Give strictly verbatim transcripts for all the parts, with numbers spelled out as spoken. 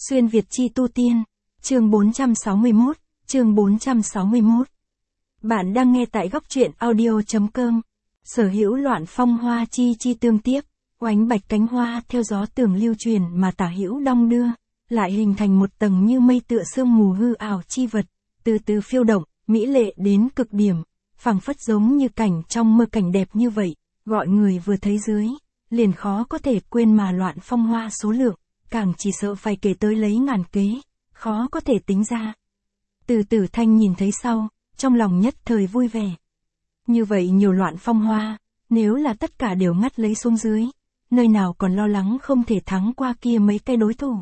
Xuyên Việt chi tu tiên, chương bốn trăm sáu mươi mốt, chương bốn trăm sáu mươi mốt. Bạn đang nghe tại góc truyện audio.com. Sở hữu loạn phong hoa chi chi tương tiếp, oánh bạch cánh hoa theo gió tường lưu truyền mà tả hữu đong đưa, lại hình thành một tầng như mây tựa sương mù hư ảo chi vật, từ từ phiêu động, mỹ lệ đến cực điểm, phảng phất giống như cảnh trong mơ cảnh đẹp như vậy, gọi người vừa thấy dưới, liền khó có thể quên mà loạn phong hoa số lượng, càng chỉ sợ phải kể tới lấy ngàn kế, khó có thể tính ra. Từ Tử Thanh nhìn thấy sau, trong lòng nhất thời vui vẻ. Như vậy nhiều loạn phong hoa, nếu là tất cả đều ngắt lấy xuống dưới, nơi nào còn lo lắng không thể thắng qua kia mấy cái đối thủ.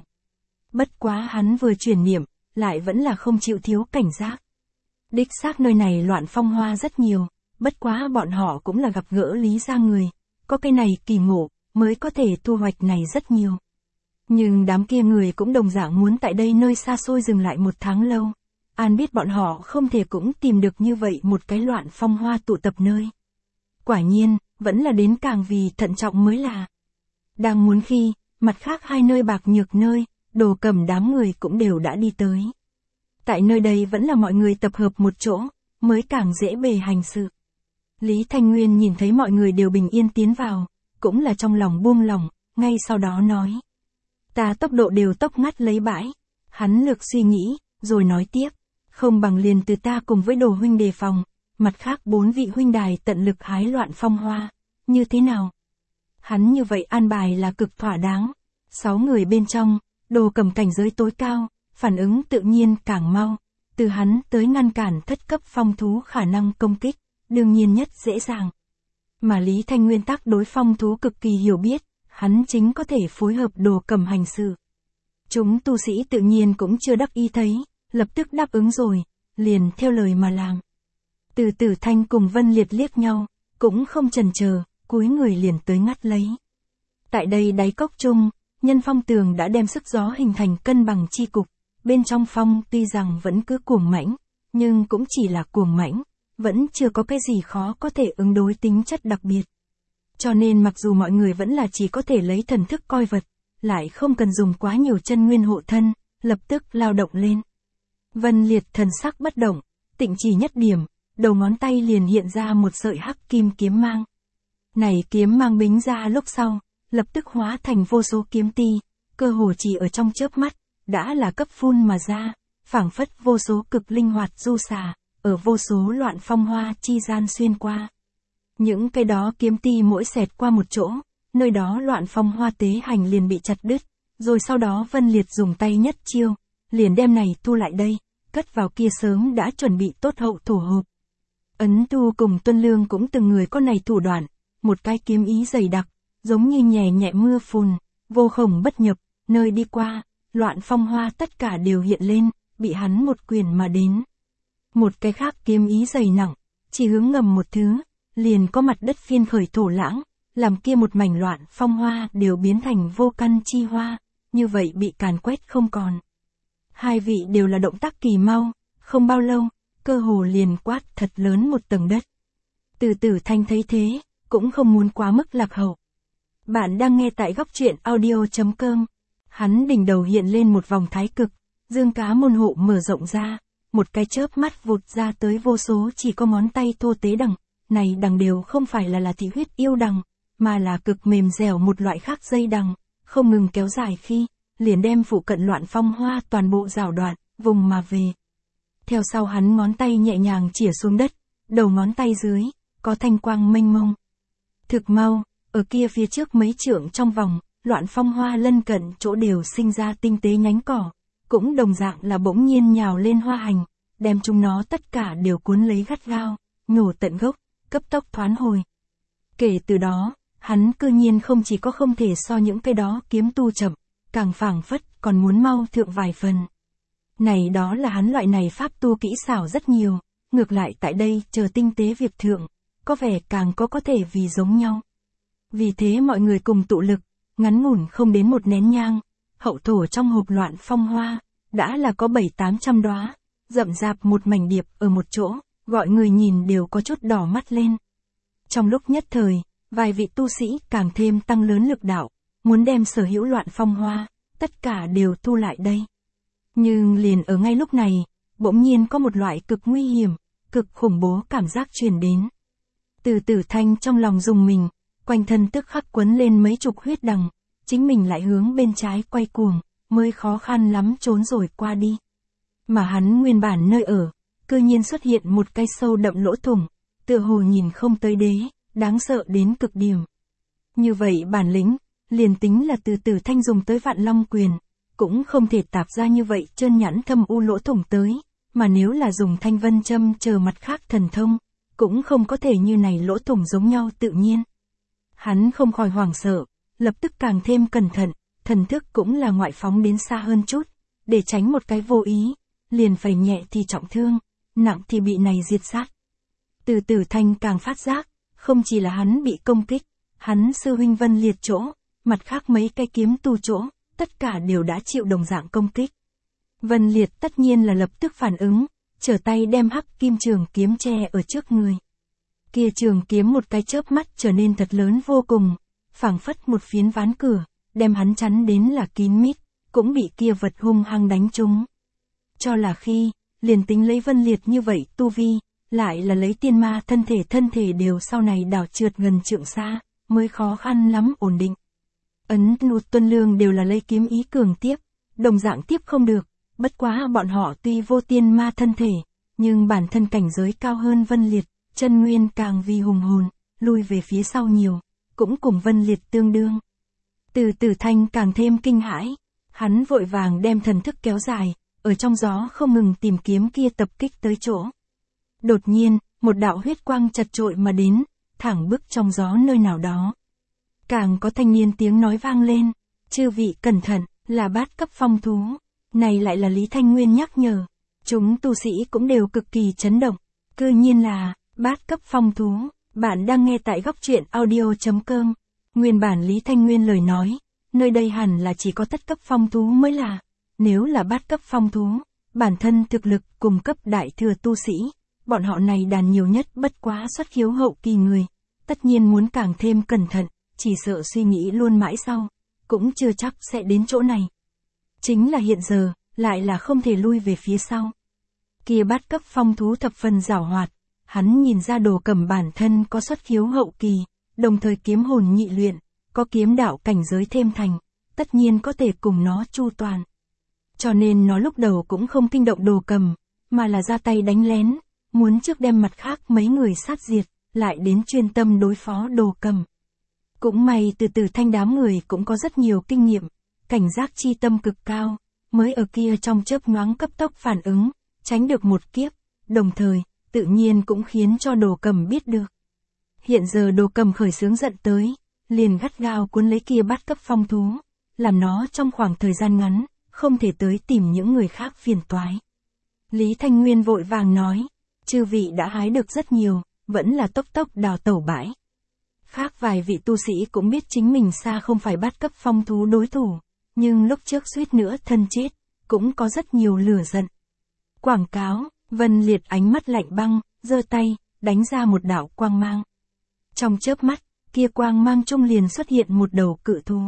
Bất quá hắn vừa chuyển niệm, lại vẫn là không chịu thiếu cảnh giác. Đích xác nơi này loạn phong hoa rất nhiều, bất quá bọn họ cũng là gặp gỡ lý gia người, có cái này kỳ ngộ, mới có thể thu hoạch này rất nhiều. Nhưng đám kia người cũng đồng dạng muốn tại đây nơi xa xôi dừng lại một tháng lâu. An biết bọn họ không thể cũng tìm được như vậy một cái loạn phong hoa tụ tập nơi. Quả nhiên, vẫn là đến càng vì thận trọng mới là. Đang muốn khi, mặt khác hai nơi bạc nhược nơi, Đồ Cầm đám người cũng đều đã đi tới. Tại nơi đây vẫn là mọi người tập hợp một chỗ, mới càng dễ bề hành sự. Lý Thanh Nguyên nhìn thấy mọi người đều bình yên tiến vào, cũng là trong lòng buông lòng, ngay sau đó nói. Ta tốc độ đều tốc ngắt lấy bãi. Hắn lược suy nghĩ, rồi nói tiếp. Không bằng liền từ ta cùng với Đồ huynh đề phòng, mặt khác bốn vị huynh đài tận lực hái loạn phong hoa, như thế nào? Hắn như vậy an bài là cực thỏa đáng. Sáu người bên trong, Đồ Cầm cảnh giới tối cao, phản ứng tự nhiên càng mau. Từ hắn tới ngăn cản thất cấp phong thú khả năng công kích, đương nhiên nhất dễ dàng. Mà Lý Thanh Nguyên tác đối phong thú cực kỳ hiểu biết, hắn chính có thể phối hợp Đồ Cầm hành sự. Chúng tu sĩ tự nhiên cũng chưa đắc ý thấy, lập tức đáp ứng rồi, liền theo lời mà làm. Từ Tử Thanh cùng Vân Liệt liếc nhau, cũng không chần chờ, cúi người liền tới ngắt lấy. Tại đây đáy cốc chung, nhân phong tường đã đem sức gió hình thành cân bằng chi cục, bên trong phong tuy rằng vẫn cứ cuồng mãnh, nhưng cũng chỉ là cuồng mãnh, vẫn chưa có cái gì khó có thể ứng đối tính chất đặc biệt. Cho nên mặc dù mọi người vẫn là chỉ có thể lấy thần thức coi vật, lại không cần dùng quá nhiều chân nguyên hộ thân, lập tức lao động lên. Vân Liệt thần sắc bất động, tịnh chỉ nhất điểm, đầu ngón tay liền hiện ra một sợi hắc kim kiếm mang. Này kiếm mang bính ra lúc sau, lập tức hóa thành vô số kiếm ti, cơ hồ chỉ ở trong chớp mắt, đã là cấp phun mà ra, phảng phất vô số cực linh hoạt du xà, ở vô số loạn phong hoa chi gian xuyên qua. Những cái đó kiếm ti mỗi xẹt qua một chỗ, nơi đó loạn phong hoa tế hành liền bị chặt đứt, rồi sau đó Vân Liệt dùng tay nhất chiêu, liền đem này thu lại đây, cất vào kia sớm đã chuẩn bị tốt hậu thổ hộp. Ấn Tu cùng Tuân Lương cũng từng người có này thủ đoạn, một cái kiếm ý dày đặc, giống như nhẹ nhẹ mưa phùn, vô khổng bất nhập, nơi đi qua, loạn phong hoa tất cả đều hiện lên, bị hắn một quyền mà đến. Một cái khác kiếm ý dày nặng, chỉ hướng ngầm một thứ, liền có mặt đất phiên khởi thổ lãng, làm kia một mảnh loạn phong hoa đều biến thành vô căn chi hoa, như vậy bị càn quét không còn. Hai vị đều là động tác kỳ mau, không bao lâu, cơ hồ liền quát thật lớn một tầng đất. Từ Tử Thanh thấy thế, cũng không muốn quá mức lạc hậu. Bạn đang nghe tại góc truyện audio.com. Hắn đỉnh đầu hiện lên một vòng thái cực, dương cá môn hộ mở rộng ra, một cái chớp mắt vụt ra tới vô số chỉ có ngón tay thô tế đằng, này đằng đều không phải là là thị huyết yêu đằng, mà là cực mềm dẻo một loại khác dây đằng, không ngừng kéo dài khi, liền đem phụ cận loạn phong hoa toàn bộ rào đoạn, vùng mà về. Theo sau hắn ngón tay nhẹ nhàng chĩa xuống đất, đầu ngón tay dưới, có thanh quang mênh mông. Thực mau, ở kia phía trước mấy trượng trong vòng, loạn phong hoa lân cận chỗ đều sinh ra tinh tế nhánh cỏ, cũng đồng dạng là bỗng nhiên nhào lên hoa hành, đem chúng nó tất cả đều cuốn lấy gắt gao, nhổ tận gốc, cấp tốc thoán hồi. Kể từ đó, hắn cư nhiên không chỉ có không thể so những cái đó kiếm tu chậm, càng phảng phất còn muốn mau thượng vài phần. Này đó là hắn loại này pháp tu kỹ xảo rất nhiều, ngược lại tại đây chờ tinh tế việc thượng, có vẻ càng có có thể vì giống nhau. Vì thế mọi người cùng tụ lực, ngắn ngủn không đến một nén nhang, hậu thổ trong hộp loạn phong hoa, đã là có bảy tám trăm đóa, rậm rạp một mảnh điệp ở một chỗ, gọi người nhìn đều có chút đỏ mắt lên. Trong lúc nhất thời, vài vị tu sĩ càng thêm tăng lớn lực đạo, muốn đem sở hữu loạn phong hoa, tất cả đều thu lại đây. Nhưng liền ở ngay lúc này, bỗng nhiên có một loại cực nguy hiểm, cực khủng bố cảm giác truyền đến. Từ Tử Thanh trong lòng rùng mình, quanh thân tức khắc quấn lên mấy chục huyết đằng, chính mình lại hướng bên trái quay cuồng, mới khó khăn lắm trốn rồi qua đi. Mà hắn nguyên bản nơi ở, cư nhiên xuất hiện một cái sâu đậm lỗ thủng, tựa hồ nhìn không tới đế, đáng sợ đến cực điểm. Như vậy bản lĩnh, liền tính là Từ Tử Thanh dùng tới Vạn Long Quyền, cũng không thể tạp ra như vậy trơn nhẵn thâm u lỗ thủng tới, mà nếu là dùng Thanh Vân Châm chờ mặt khác thần thông, cũng không có thể như này lỗ thủng giống nhau tự nhiên. Hắn không khỏi hoảng sợ, lập tức càng thêm cẩn thận, thần thức cũng là ngoại phóng đến xa hơn chút, để tránh một cái vô ý, liền phải nhẹ thì trọng thương, nặng thì bị này diệt sát. Từ Tử Thanh càng phát giác, không chỉ là hắn bị công kích, hắn sư huynh Vân Liệt chỗ, mặt khác mấy cái kiếm tu chỗ, tất cả đều đã chịu đồng dạng công kích. Vân Liệt tất nhiên là lập tức phản ứng, trở tay đem hắc kim trường kiếm che ở trước người. Kia trường kiếm một cái chớp mắt trở nên thật lớn vô cùng, phảng phất một phiến ván cửa, đem hắn chắn đến là kín mít, cũng bị kia vật hung hăng đánh trúng. Cho là khi, liền tính lấy Vân Liệt như vậy tu vi, lại là lấy tiên ma thân thể thân thể đều sau này đảo trượt gần trượng xa, mới khó khăn lắm ổn định. Ấn Nụt Tuân Lương đều là lấy kiếm ý cường tiếp, đồng dạng tiếp không được, bất quá bọn họ tuy vô tiên ma thân thể, nhưng bản thân cảnh giới cao hơn Vân Liệt, chân nguyên càng vì hùng hồn, lui về phía sau nhiều, cũng cùng Vân Liệt tương đương. Từ Tử Thanh càng thêm kinh hãi, hắn vội vàng đem thần thức kéo dài, ở trong gió không ngừng tìm kiếm kia tập kích tới chỗ. Đột nhiên, một đạo huyết quang chật trội mà đến, thẳng bước trong gió nơi nào đó. Càng có thanh niên tiếng nói vang lên, chư vị cẩn thận, là bát cấp phong thú. Này lại là Lý Thanh Nguyên nhắc nhở. Chúng tu sĩ cũng đều cực kỳ chấn động. Cư nhiên là, bát cấp phong thú. Bạn đang nghe tại góc truyện audio.com. Nguyên bản Lý Thanh Nguyên lời nói, nơi đây hẳn là chỉ có tất cấp phong thú mới là. Nếu là bát cấp phong thú, bản thân thực lực cùng cấp đại thừa tu sĩ, bọn họ này đàn nhiều nhất bất quá xuất khiếu hậu kỳ người. Tất nhiên muốn càng thêm cẩn thận, chỉ sợ suy nghĩ luôn mãi sau, cũng chưa chắc sẽ đến chỗ này. Chính là hiện giờ, lại là không thể lui về phía sau. Kia bát cấp phong thú thập phần giảo hoạt, hắn nhìn ra Đồ Cầm bản thân có xuất khiếu hậu kỳ, đồng thời kiếm hồn nhị luyện, có kiếm đạo cảnh giới thêm thành, tất nhiên có thể cùng nó chu toàn. Cho nên nó lúc đầu cũng không kinh động Đồ Cầm, mà là ra tay đánh lén, muốn trước đem mặt khác mấy người sát diệt, lại đến chuyên tâm đối phó Đồ Cầm. Cũng may Từ Tử Thanh đám người cũng có rất nhiều kinh nghiệm, cảnh giác chi tâm cực cao, mới ở kia trong chớp nhoáng cấp tốc phản ứng, tránh được một kiếp, đồng thời, tự nhiên cũng khiến cho Đồ Cầm biết được. Hiện giờ Đồ Cầm khởi xướng giận tới, liền gắt gao cuốn lấy kia bát cấp phong thú, làm nó trong khoảng thời gian ngắn, không thể tới tìm những người khác phiền toái. Lý Thanh Nguyên vội vàng nói, chư vị đã hái được rất nhiều, vẫn là tốc tốc đào tẩu bãi. Khác vài vị tu sĩ cũng biết chính mình xa không phải bát cấp phong thú đối thủ, nhưng lúc trước suýt nữa thân chết, cũng có rất nhiều lửa giận. Quảng cáo, Vân Liệt ánh mắt lạnh băng, giơ tay, đánh ra một đạo quang mang. Trong chớp mắt, kia quang mang trung liền xuất hiện một đầu cự thú.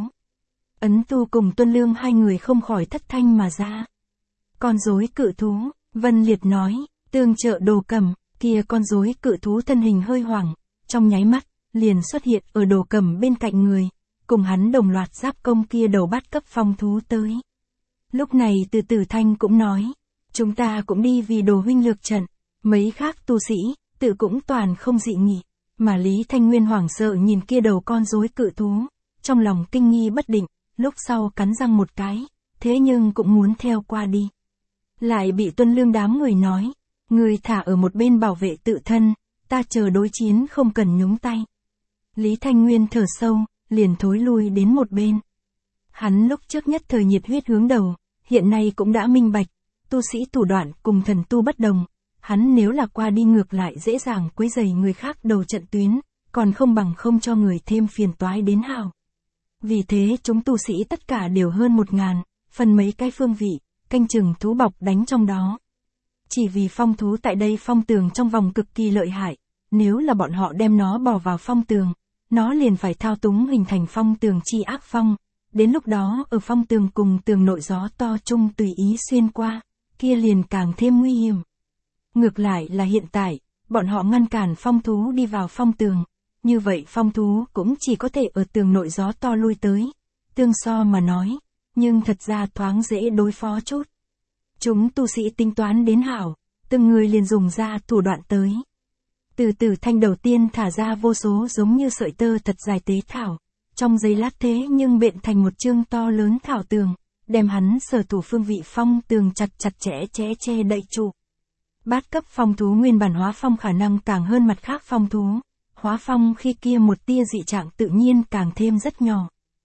Ấn Tu cùng Tuân Lương hai người không khỏi thất thanh mà ra. Con rối cự thú, Vân Liệt nói, tương trợ Đồ Cầm, kia con rối cự thú thân hình hơi hoảng, trong nháy mắt, liền xuất hiện ở Đồ Cầm bên cạnh người, cùng hắn đồng loạt giáp công kia đầu bát cấp phong thú tới. Lúc này Từ Tử Thanh cũng nói, chúng ta cũng đi vì Đồ huynh lược trận, mấy khác tu sĩ, tự cũng toàn không dị nghị, mà Lý Thanh Nguyên hoảng sợ nhìn kia đầu con rối cự thú, trong lòng kinh nghi bất định, lúc sau cắn răng một cái, thế nhưng cũng muốn theo qua đi. Lại bị Tuân Lương đám người nói, người thả ở một bên bảo vệ tự thân, ta chờ đối chiến không cần nhúng tay. Lý Thanh Nguyên thở sâu, liền thối lui đến một bên. Hắn lúc trước nhất thời nhiệt huyết hướng đầu, hiện nay cũng đã minh bạch, tu sĩ thủ đoạn cùng thần tu bất đồng, hắn nếu là qua đi ngược lại dễ dàng quấy rầy người khác đầu trận tuyến, còn không bằng không cho người thêm phiền toái đến hào. Vì thế chúng tu sĩ tất cả đều hơn một ngàn, phần mấy cái phương vị, canh chừng thú bọc đánh trong đó. Chỉ vì phong thú tại đây phong tường trong vòng cực kỳ lợi hại, nếu là bọn họ đem nó bỏ vào phong tường, nó liền phải thao túng hình thành phong tường chi ác phong, đến lúc đó ở phong tường cùng tường nội gió to chung tùy ý xuyên qua, kia liền càng thêm nguy hiểm. Ngược lại là hiện tại, bọn họ ngăn cản phong thú đi vào phong tường, như vậy phong thú cũng chỉ có thể ở tường nội gió to lui tới, tương so mà nói, nhưng thật ra thoáng dễ đối phó chút. Chúng tu sĩ tính toán đến hảo, từng người liền dùng ra thủ đoạn tới. Từ từ thanh đầu tiên thả ra vô số giống như sợi tơ thật dài tế thảo, trong giây lát thế nhưng bện thành một chương to lớn thảo tường, đem hắn sở thủ phương vị phong tường chặt chặt chẽ chẽ che đậy trụ. Bát cấp phong thú nguyên bản hóa phong khả năng càng hơn mặt khác phong thú, hóa phong khi kia một tia dị trạng tự nhiên càng thêm rất nhỏ.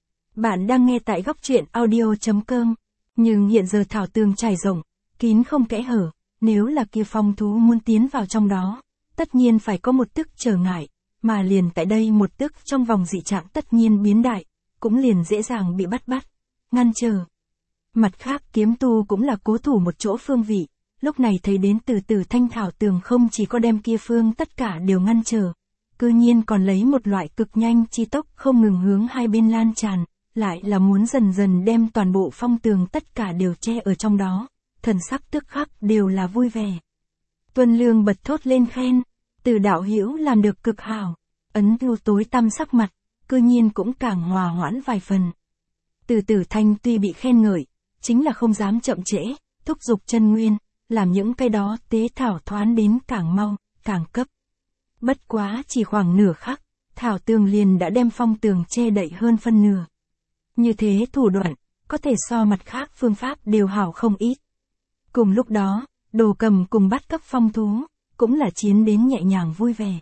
Bạn đang nghe tại góc truyện audio chấm com, nhưng hiện giờ thảo tường trải rộng, kín không kẽ hở, nếu là kia phong thú muốn tiến vào trong đó, tất nhiên phải có một tức trở ngại, mà liền tại đây một tức trong vòng dị trạng tất nhiên biến đại, cũng liền dễ dàng bị bắt bắt, ngăn trở. Mặt khác kiếm tu cũng là cố thủ một chỗ phương vị, lúc này thấy đến từ từ thanh thảo tường không chỉ có đem kia phương tất cả đều ngăn trở, cư nhiên còn lấy một loại cực nhanh chi tốc không ngừng hướng hai bên lan tràn, lại là muốn dần dần đem toàn bộ phong tường tất cả đều che ở trong đó, thần sắc tức khắc đều là vui vẻ. Tuân Lương bật thốt lên khen, Từ đạo hữu làm được cực hảo, ấn lưu tối tăm sắc mặt, cư nhiên cũng càng hòa hoãn vài phần. Từ Tử Thanh tuy bị khen ngợi, chính là không dám chậm trễ, thúc giục chân nguyên, làm những cái đó tế thảo thoán đến càng mau, càng cấp. Bất quá chỉ khoảng nửa khắc, thảo tường liền đã đem phong tường che đậy hơn phân nửa. Như thế thủ đoạn, có thể so mặt khác phương pháp đều hảo không ít. Cùng lúc đó, Đồ Cầm cùng bắt cấp phong thú, cũng là chiến đến nhẹ nhàng vui vẻ.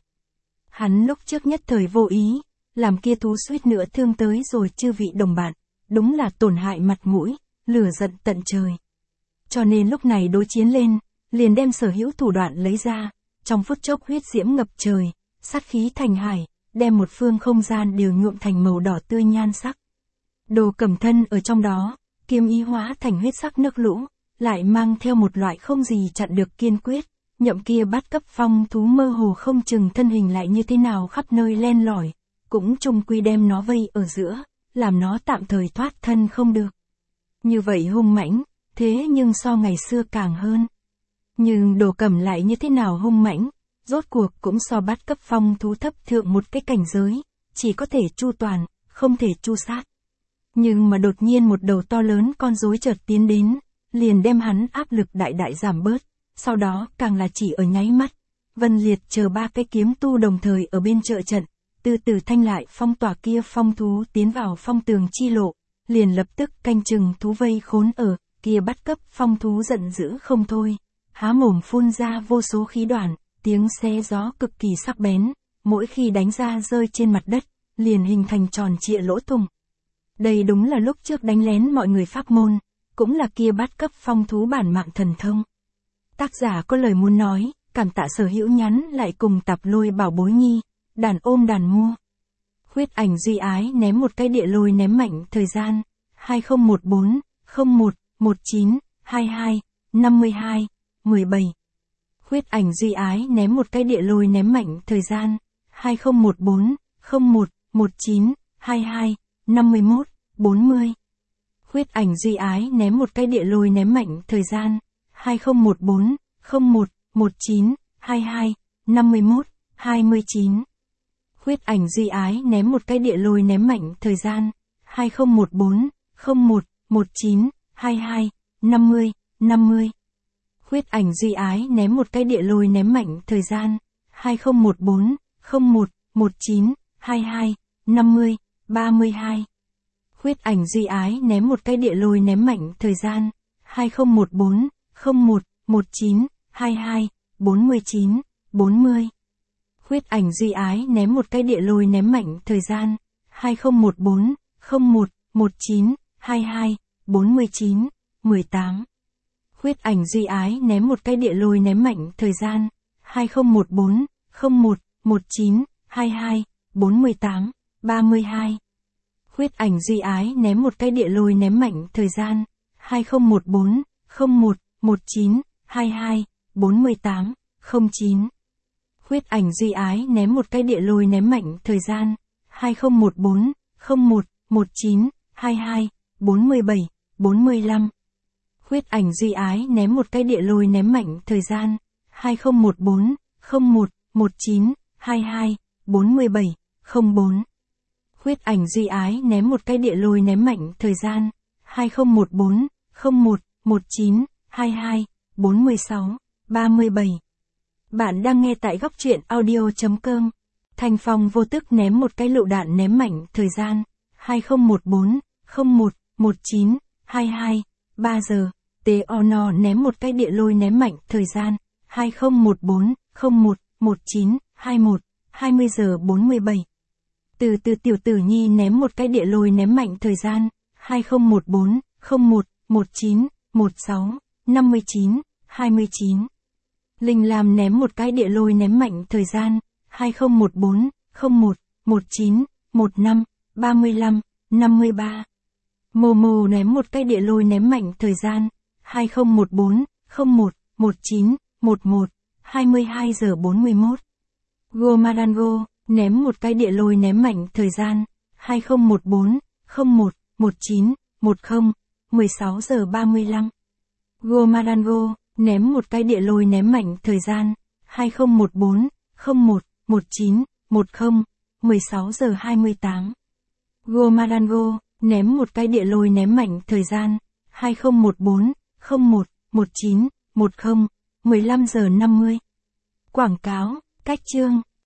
Hắn lúc trước nhất thời vô ý, làm kia thú suýt nữa thương tới rồi chư vị đồng bạn, đúng là tổn hại mặt mũi, lửa giận tận trời. Cho nên lúc này đối chiến lên, liền đem sở hữu thủ đoạn lấy ra, trong phút chốc huyết diễm ngập trời, sát khí thành hải, đem một phương không gian đều nhuộm thành màu đỏ tươi nhan sắc. Đồ Cầm thân ở trong đó, kiếm ý hóa thành huyết sắc nước lũ, lại mang theo một loại không gì chặn được kiên quyết, nhậm kia bắt cấp phong thú mơ hồ không chừng thân hình lại như thế nào khắp nơi len lỏi, cũng chung quy đem nó vây ở giữa, làm nó tạm thời thoát thân không được. Như vậy hung mãnh, thế nhưng so ngày xưa càng hơn. Nhưng Đồ Cầm lại như thế nào hung mãnh, rốt cuộc cũng so bắt cấp phong thú thấp thượng một cái cảnh giới, chỉ có thể chu toàn, không thể chu sát. Nhưng mà đột nhiên một đầu to lớn con rối chợt tiến đến, liền đem hắn áp lực đại đại giảm bớt, sau đó càng là chỉ ở nháy mắt. Vân Liệt chờ ba cái kiếm tu đồng thời ở bên trợ trận, từ từ thanh lại phong tỏa kia phong thú tiến vào phong tường chi lộ, liền lập tức canh chừng thú vây khốn ở, kia bắt cấp phong thú giận dữ không thôi, há mồm phun ra vô số khí đoàn, tiếng xé gió cực kỳ sắc bén, mỗi khi đánh ra rơi trên mặt đất, liền hình thành tròn trịa lỗ thủng. Đây đúng là lúc trước đánh lén mọi người pháp môn, cũng là kia bắt cấp phong thú bản mạng thần thông. Tác giả có lời muốn nói, cảm tạ sở hữu nhắn lại cùng tạp lôi bảo bối nhi, đàn ôm đàn mua. Huyết ảnh duy ái ném một cái địa lôi ném mạnh thời gian, hai không một bốn, không một, một chín, hai hai, năm hai, mười bảy. Huyết ảnh duy ái ném một cái địa lôi ném mạnh thời gian, hai không một bốn, không một, một chín, hai hai, năm mốt, bốn mươi. Huyết ảnh duy ái ném một cái địa lôi ném mạnh thời gian, hai không một bốn, không một, một chín, hai hai, năm mốt, hai mươi chín. Huyết ảnh duy ái ném một cái địa lôi ném mạnh thời gian, hai không một bốn, không một, một chín, hai hai, năm mươi, năm mươi. Huyết ảnh duy ái ném một cái địa lôi ném mạnh thời gian, hai không một bốn, không một, một chín, hai hai, năm mươi, ba mươi hai. Huyết ảnh duy ái ném một cái địa lôi ném mạnh thời gian, hai không một bốn, không một, một chín, hai hai, bốn mươi chín, bốn mươi. Huyết ảnh duy ái ném một cái địa lôi ném mạnh thời gian, hai không một bốn, không một, một chín, hai hai, bốn mươi chín, mười tám. Huyết ảnh duy ái ném một cái địa lôi ném mạnh thời gian, hai không một bốn, không một, một chín, hai hai, bốn mươi tám, ba mươi hai. Huyết ảnh duy ái ném một cái địa lôi ném mạnh thời gian, hai không một bốn, không một, một chín, hai hai, bốn mươi tám, không chín. Huyết ảnh duy ái ném một cái địa lôi ném mạnh thời gian, hai không một bốn, không một, một chín, hai hai hai, bốn mươi bảy, bốn mươi lăm. Huyết ảnh Duy Ái ném một cái địa lôi ném mạnh thời gian, hai không một bốn, không một, một chín, hai hai, bốn mươi bảy, không bốn. Huyết ảnh Duy Ái ném một cái địa lôi ném mạnh thời gian, hai không một bốn, không một, một chín, hai hai, bốn mươi sáu, ba mươi bảy. Bạn đang nghe tại góc truyện audio.com. Thanh Phong vô tức ném một cái lựu đạn ném mạnh thời gian, hai không một bốn, không một, một chín, hai hai, ba giờ. Tế Ono ném một cái địa lôi ném mạnh thời gian, hai không một bốn, không một, một chín, hai một, hai mươi giờ bốn mươi bảy. Từ từ Tiểu Tử Nhi ném một cái địa lôi ném mạnh thời gian, hai không một bốn, không một, một chín, một sáu, năm mươi chín, hai mươi chín. Linh Lam ném một cái địa lôi ném mạnh thời gian, hai không một bốn, không một, một chín, một năm, ba mươi lăm, năm mươi ba. Momo ném một cái địa lôi ném mạnh thời gian, hai không một bốn, không một, một chín, một một, hai mươi hai giờ bốn mươi mốt. Gomadango ném một cái địa lôi ném mạnh thời gian, hai không một bốn, không một, một chín, một không, mười sáu giờ ba mươi lăm. Gomadango ném một cái địa lôi ném mạnh thời gian, hai không một bốn, không một, một chín, một không, mười sáu giờ hai mươi tám. Gomadango ném một cái địa lôi ném mạnh thời gian, hai không một bốn, không một, một chín, một không, mười lăm giờ năm mươi. Quảng cáo, cách chương.